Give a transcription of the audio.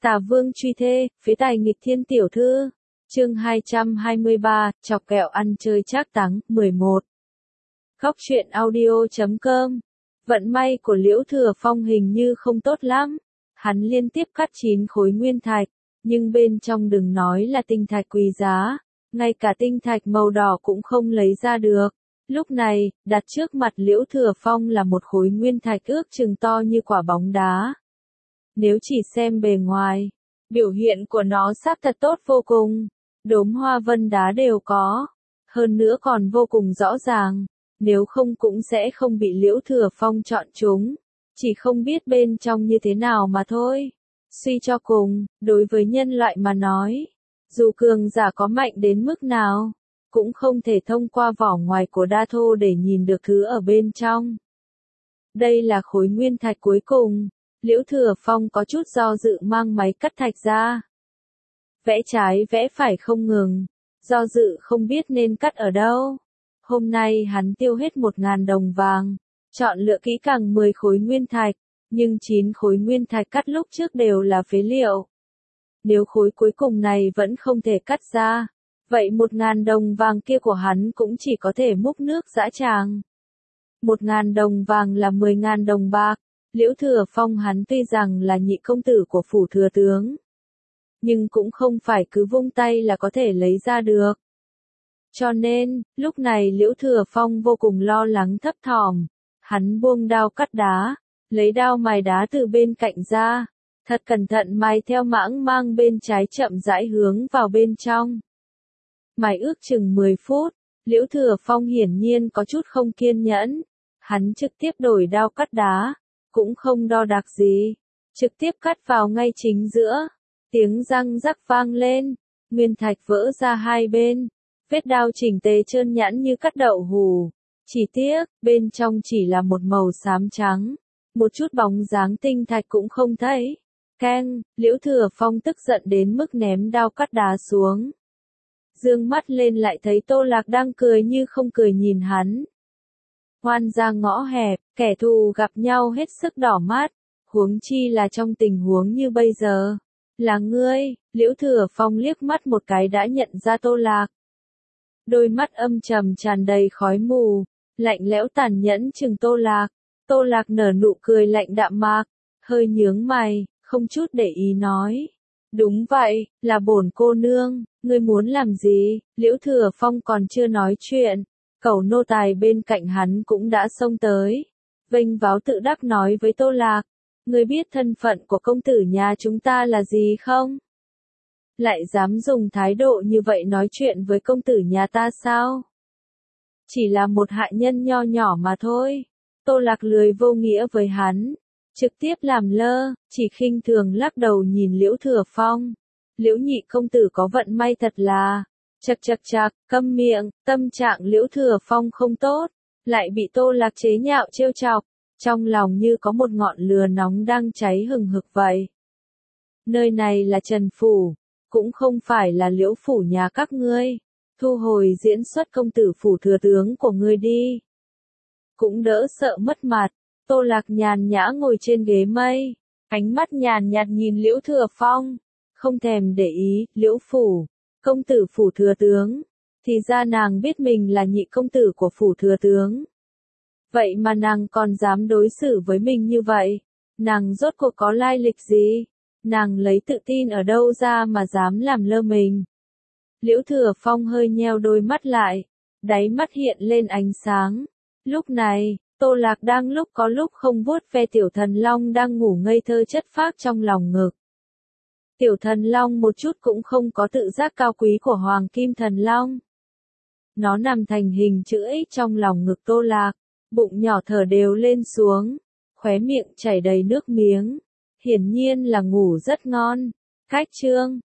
Tả Vương truy thê, phế tài nghịch thiên tiểu thư. Chương 223, chọc kẹo ăn chơi trác táng, 11. Góc truyện audio.com. Vận may của Liễu Thừa Phong hình như không tốt lắm. Hắn liên tiếp cắt 9 khối nguyên thạch, nhưng bên trong đừng nói là tinh thạch quý giá, ngay cả tinh thạch màu đỏ cũng không lấy ra được. Lúc này, đặt trước mặt Liễu Thừa Phong là một khối nguyên thạch ước chừng to như quả bóng đá. Nếu chỉ xem bề ngoài, biểu hiện của nó xác thật tốt vô cùng, đốm hoa vân đá đều có, hơn nữa còn vô cùng rõ ràng, nếu không cũng sẽ không bị Liễu Thừa Phong chọn chúng, chỉ không biết bên trong như thế nào mà thôi. Suy cho cùng, đối với nhân loại mà nói, dù cường giả có mạnh đến mức nào, cũng không thể thông qua vỏ ngoài của đa thô để nhìn được thứ ở bên trong. Đây là khối nguyên thạch cuối cùng. Liễu Thừa Phong có chút do dự mang máy cắt thạch ra. Vẽ trái vẽ phải không ngừng, do dự không biết nên cắt ở đâu. Hôm nay hắn tiêu hết 1.000 đồng vàng, chọn lựa kỹ càng 10 khối nguyên thạch, nhưng 9 khối nguyên thạch cắt lúc trước đều là phế liệu. Nếu khối cuối cùng này vẫn không thể cắt ra, vậy 1.000 đồng vàng kia của hắn cũng chỉ có thể múc nước dã tràng. 1.000 đồng vàng là 10.000 đồng bạc. Liễu Thừa Phong hắn tuy rằng là nhị công tử của phủ thừa tướng, nhưng cũng không phải cứ vung tay là có thể lấy ra được. Cho nên, lúc này Liễu Thừa Phong vô cùng lo lắng thấp thỏm, hắn buông đao cắt đá, lấy đao mài đá từ bên cạnh ra, thật cẩn thận mài theo mãng mang bên trái chậm rãi hướng vào bên trong. Mài ước chừng 10 phút, Liễu Thừa Phong hiển nhiên có chút không kiên nhẫn, hắn trực tiếp đổi đao cắt đá. Cũng không đo đạc gì, trực tiếp cắt vào ngay chính giữa, tiếng răng rắc vang lên, nguyên thạch vỡ ra hai bên, vết đao chỉnh tề trơn nhẵn như cắt đậu hủ, chỉ tiếc, bên trong chỉ là một màu xám trắng, một chút bóng dáng tinh thạch cũng không thấy. Keng, Liễu Thừa Phong tức giận đến mức ném đao cắt đá xuống. Dương mắt lên lại thấy Tô Lạc đang cười như không cười nhìn hắn. Hoan ra ngõ hẹp, kẻ thù gặp nhau hết sức đỏ mắt, huống chi là trong tình huống như bây giờ. Là ngươi, Liễu Thừa Phong liếc mắt một cái đã nhận ra Tô Lạc. Đôi mắt âm trầm tràn đầy khói mù, lạnh lẽo tàn nhẫn chừng Tô Lạc. Tô Lạc nở nụ cười lạnh đạm mạc, hơi nhướng mày, không chút để ý nói. Đúng vậy, là bổn cô nương, ngươi muốn làm gì? Liễu Thừa Phong còn chưa nói chuyện. Cẩu nô tài bên cạnh hắn cũng đã xông tới, vênh váo tự đắc nói với Tô Lạc, ngươi biết thân phận của công tử nhà chúng ta là gì không? Lại dám dùng thái độ như vậy nói chuyện với công tử nhà ta sao? Chỉ là một hạ nhân nho nhỏ mà thôi. Tô Lạc lười vô nghĩa với hắn, trực tiếp làm lơ, chỉ khinh thường lắc đầu nhìn Liễu Thừa Phong. Liễu nhị công tử có vận may thật là... Chậc, câm miệng, tâm trạng Liễu Thừa Phong không tốt, lại bị Tô Lạc chế nhạo trêu chọc, trong lòng như có một ngọn lửa nóng đang cháy hừng hực vậy. Nơi này là Trần Phủ, cũng không phải là Liễu Phủ nhà các ngươi, thu hồi diễn xuất công tử phủ thừa tướng của ngươi đi. Cũng đỡ sợ mất mặt, Tô Lạc nhàn nhã ngồi trên ghế mây, ánh mắt nhàn nhạt nhìn Liễu Thừa Phong, không thèm để ý, Liễu Phủ. Công tử phủ thừa tướng, thì ra nàng biết mình là nhị công tử của phủ thừa tướng. Vậy mà nàng còn dám đối xử với mình như vậy, nàng rốt cuộc có lai lịch gì, nàng lấy tự tin ở đâu ra mà dám làm lơ mình. Liễu Thừa Phong hơi nheo đôi mắt lại, đáy mắt hiện lên ánh sáng. Lúc này, Tô Lạc đang lúc có lúc không vuốt ve tiểu thần long đang ngủ ngây thơ chất phác trong lòng ngực. Tiểu thần long một chút cũng không có tự giác cao quý của hoàng kim thần long. Nó nằm thành hình chữ X trong lòng ngực Tô Lạc, bụng nhỏ thở đều lên xuống, khóe miệng chảy đầy nước miếng, hiển nhiên là ngủ rất ngon. Cách chương